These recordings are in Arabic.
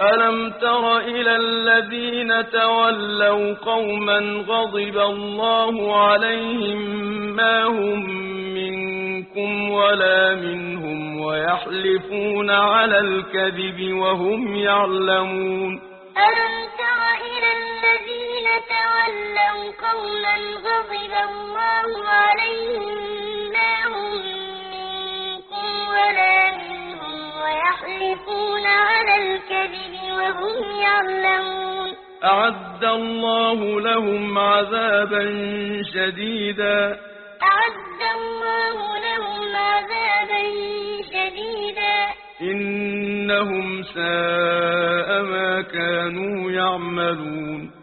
ألم تر إلى الذين تولوا قوما غضب الله عليهم ما هم منكم ولا منهم ويحلفون على الكذب وهم يعلمون ألم تر إلى الذين تولوا قوما غضب الله عليهم ما هم منكم ولا منهم ويحلفون على الكذب وهم يعلمون أعد الله لهم عذابا شديدا إنهم ساء ما كانوا يعملون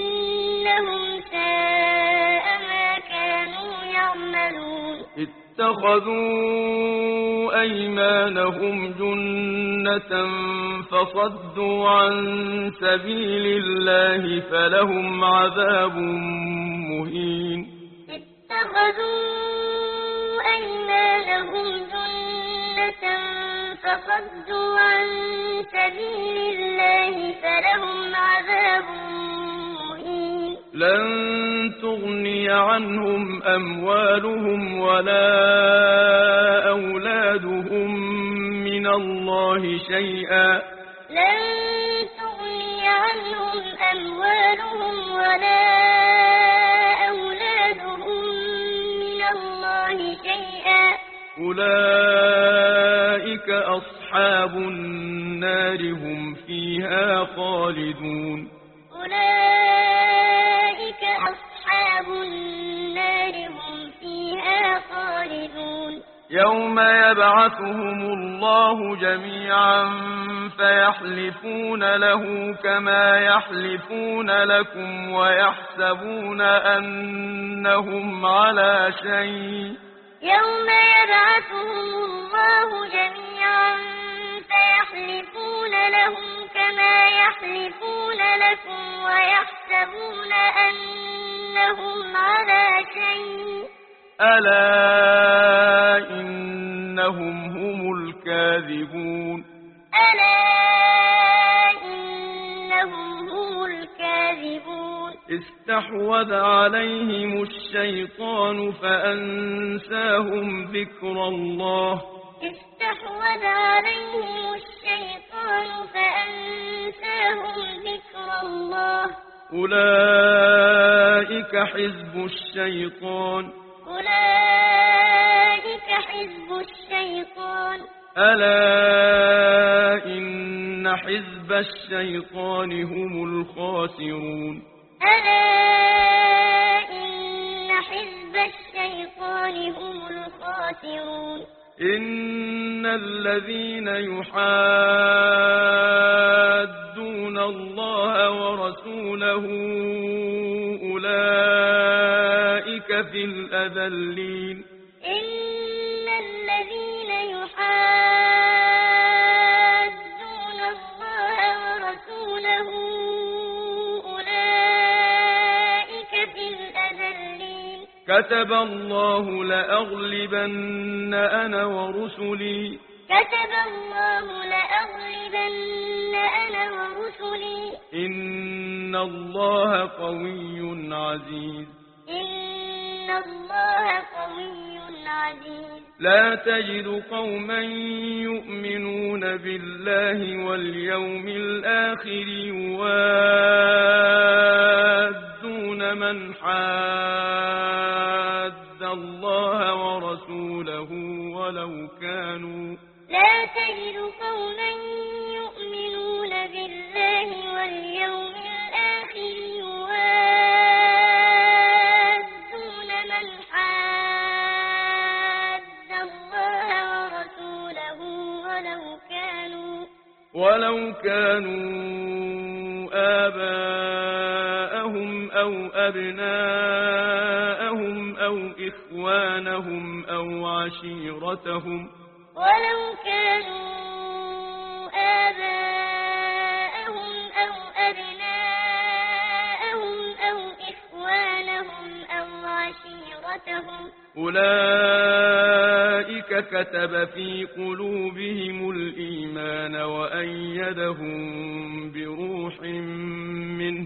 اتخذوا أيمانهم جنة فصدوا عن سبيل الله فلهم عذاب مهين اتخذوا أيمانهم جنة فصدوا عن سبيل الله فلهم عذاب مهين لن تغني عنهم أموالهم ولا أولادهم من الله شيئا أولئك أصحاب النار هم فيها خالدون يوم يبعثهم الله جميعا فيحلفون له كما يحلفون لكم ويحسبون أنهم على شيء يوم يبعثهم الله جميعا فيحلفون له كما يحلفون لكم ويحسبون أنهم على شيء ألا إنهم هم الكاذبون استحوذ عليهم الشيطان فأنساهم ذكر الله أولئك حزب الشيطان ألا إن حزب الشيطان هم الخاسرون إن الذين يحادون الله ورسوله أولئك في الأذلين كتب الله لأغلبن أنا ورسلي إن الله قوي عزيز لا تجد قوما يؤمنون بالله واليوم الآخر يوادون من حاد الله ورسوله ولو كانوا آباءهم أو أبناءهم أو إخوانهم أو عشيرتهم أولئك كتب في قلوبهم الإيمان وأيدهم بروح منه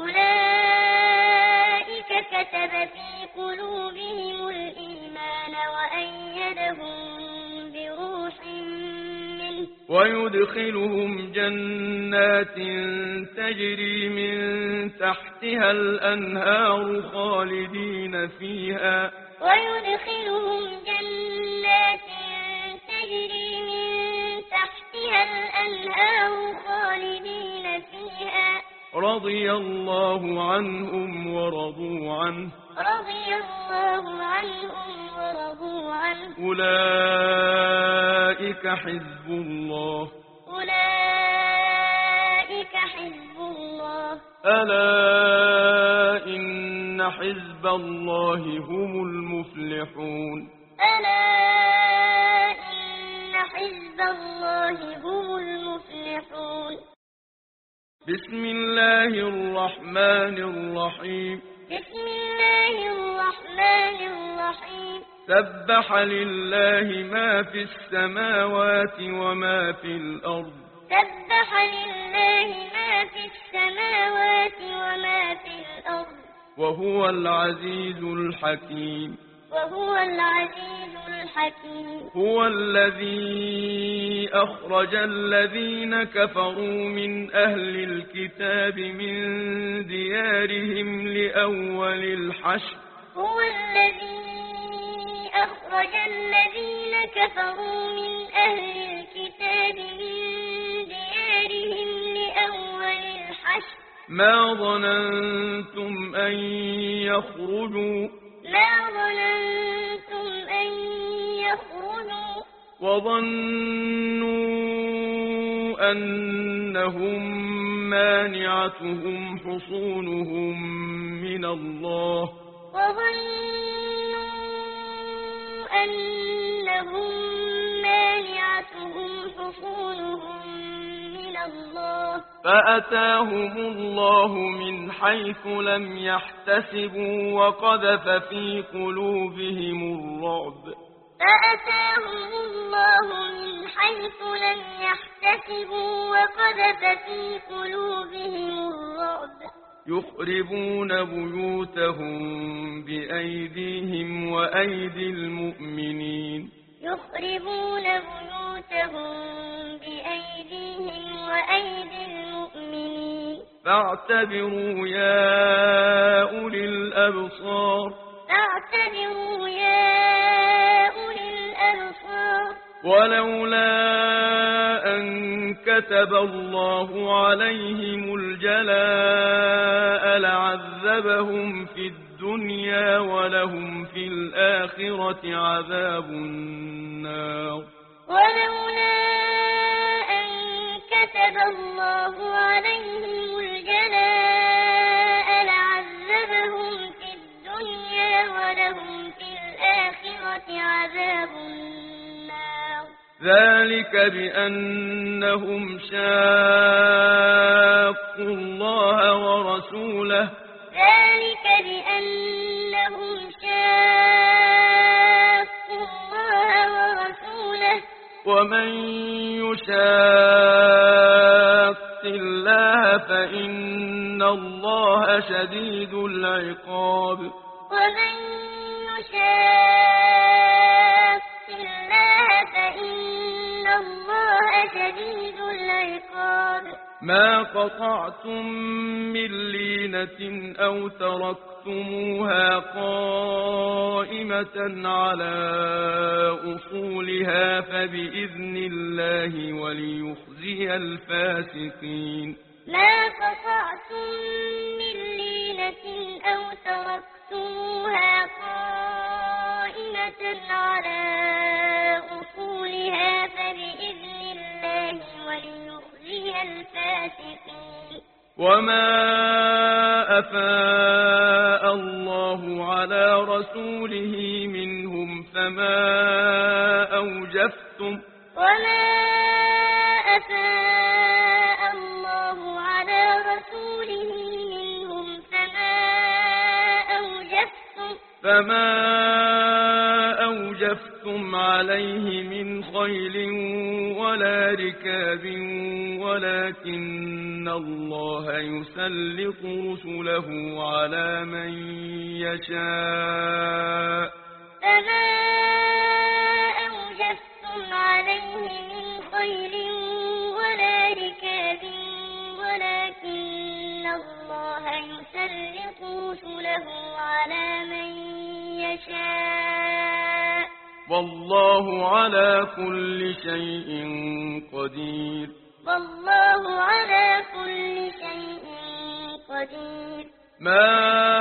أولئك كتب في قلوبهم الإيمان وأيدهم بروح منه ويدخلهم جنات تجري من تحتها الأنهار خالدين فيها ويدخلهم جنات تجري من تحتها الأنهار خالدين فيها رضي الله عنهم ورضوا عنه رضي الله عنهم ورضوا عنه أولئك حزب الله أولئك حزب الله ألا إن حزب الله هم المفلحون ألا إن حزب الله هم المفلحون بسم الله الرحمن الرحيم بسم الله الرحمن الرحيم سبح لله ما في السماوات وما في الأرض سبح لله ما في السماوات وما في الأرض وهو العزيز الحكيم وهو العزيز الحكيم هو الذي أخرج الذين كفروا من أهل الكتاب من ديارهم لأول الحشر هو الذي أخرج الذين كفروا من أهل الكتاب من ديارهم لأول الحشر ما ظننتم أن يخرجوا وظنوا أنهم مانعتهم حصونهم من الله وظنوا أنهم مانعتهم حصونهم من الله فأتاهم الله من حيث لم يحتسبوا وقذف في قلوبهم الرعب فأتاهم الله من حيث لم يحتسبوا وقذف في قلوبهم الرعب يخربون بيوتهم بأيديهم وأيدي المؤمنين يخربون بيوتهم بأيديهم وأيدي المؤمنين فاعتبروا يا أولي الأبصار فاعتبروا يا أولي الأبصار ولولا أن كتب الله عليهم الجلاء لعذبهم في الدنيا ولهم في الآخرة عذاب النار ولولا أن كتب الله عليهم الجلاء لعذبهم في الدنيا ولهم في الآخرة عذاب النار ذلك بأنهم شاقوا الله ورسوله ذلك بأنهم شاقوا الله ورسوله ومن يشاق الله فإن الله شديد العقاب ومن يشاق الله فإن الله شديد العقاب ما قطعتم من لينة أو تركتموها قائمة على أصولها فبإذن الله وليخزي الفاسقين ما قطعتم من لينة أو تركتموها قائمة على أصولها فبإذن الله وليخزي الفاسقين وما أفاء الله على رسوله منهم فما أوجفتم وما أفاء الله على رسوله منهم فما أوجفتم عليه من خيل ولا ركاب ولكن الله يسلط رسله على من يشاء. فما أوجفتم عليه من خيل ولا ركاب ولكن الله يسلط رسله على من يشاء والله على كل شيء قدير. والله على كل شيء قدير. ما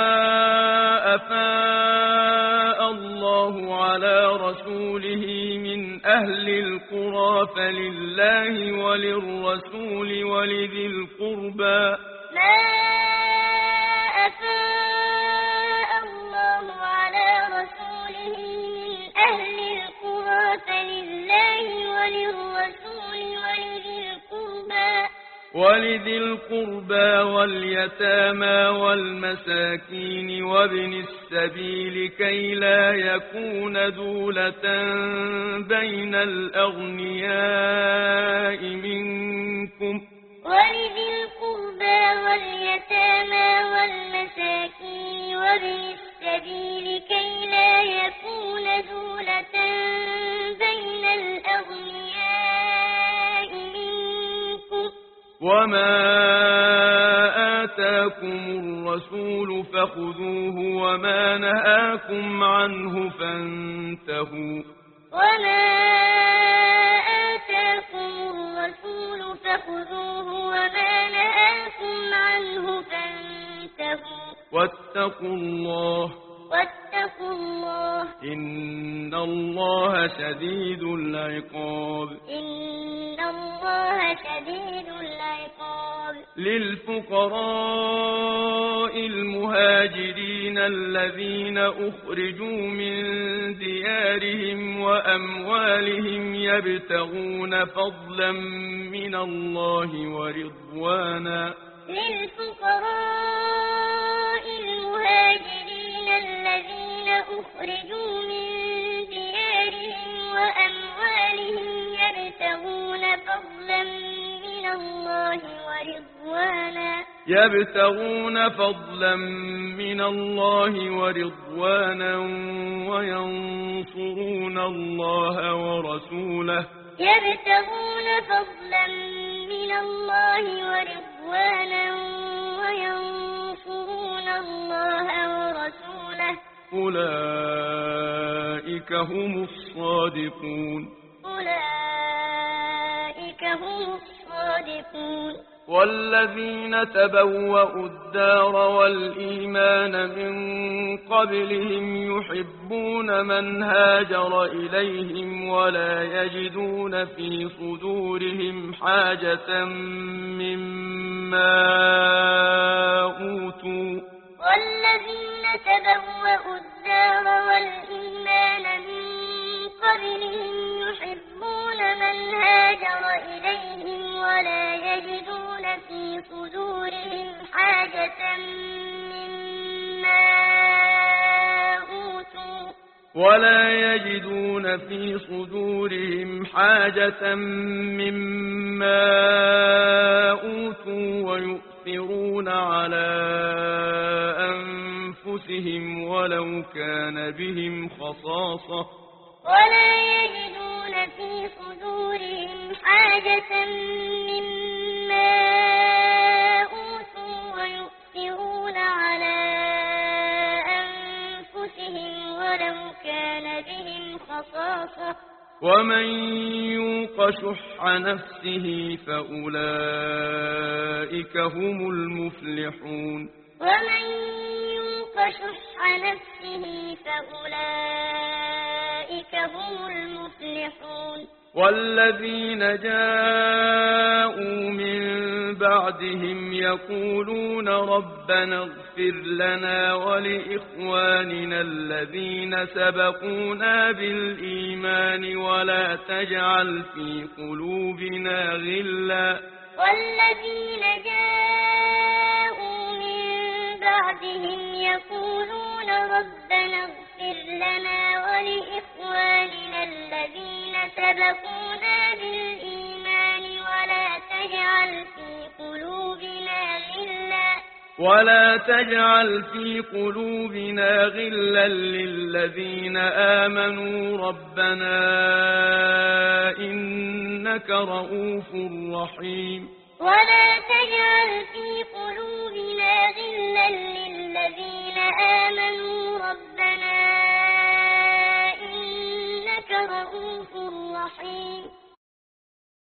أفاء الله على رسوله من أهل القرى فلله وللرسول ولذي القربى. ما أفاء الله على رسوله من أهل القرى فلله وللرسول ولذي القربى واليتامى والمساكين وابن السبيل كي لا يكون دولة بين الأغنياء منكم. ولذي القربى واليتامى والمساكين وابن السبيل كي لا يكون دولة بين الأغنياء منكم. وما آتاكم الرسول فخذوه وما نهاكم عنه فانتهوا. وما آتاكم الرسول فخذوه وما نهاكم عنه فانتهوا. واتقوا الله إن الله شديد العقاب. إن الله شديد العقاب. للفقراء المهاجرين الذين أخرجوا من ديارهم وأموالهم يبتغون فضلا من الله ورضوانا. للفقراء المهاجرين الذين أخرجوا من ديارهم وأموالهم يبتغون فضلا من الله ورضوانا وينصرون الله ورسوله. يبتغون فضلا من الله ورضوانا وينصرون الله ورسوله. أولئك هم الصادقون. أولئك هم الصادقون. والذين تبوأوا الدار والإيمان من قبلهم يحبون من هاجر إليهم ولا يجدون في صدورهم حاجة مما أوتوا. والذين تبوأوا الدار والإيمان من قبلهم يحبون من هاجر إليهم ولا يجدون في صدورهم حاجة مما أوتوا. ولا يجدون في صدورهم حاجة مما أوتوا ويؤثرون على أنفسهم ولو كان بهم خصاصة. ولا يجدون في صدورهم حاجة مما أوتوا ويؤثرون على أنفسهم ولو كان بهم خصاصة. ومن يوق شح نفسه فأولئك هم المفلحون. ومن يوق شح نفسه فأولئك هم المفلحون. والذين جاءوا من بعدهم يقولون ربنا اغفر لنا ولإخواننا الذين سبقونا بالإيمان ولا تجعل في قلوبنا غلا. والذين جاءوا من بعدهم يقولون ربنا اغفر لنا ولإخواننا الذين سبقونا بالإيمان ولا تجعل تجعل في قلوبنا غلا للذين آمنوا ربنا إنك رؤوف رحيم ولا تجعل في قلوبنا غلا للذين آمنوا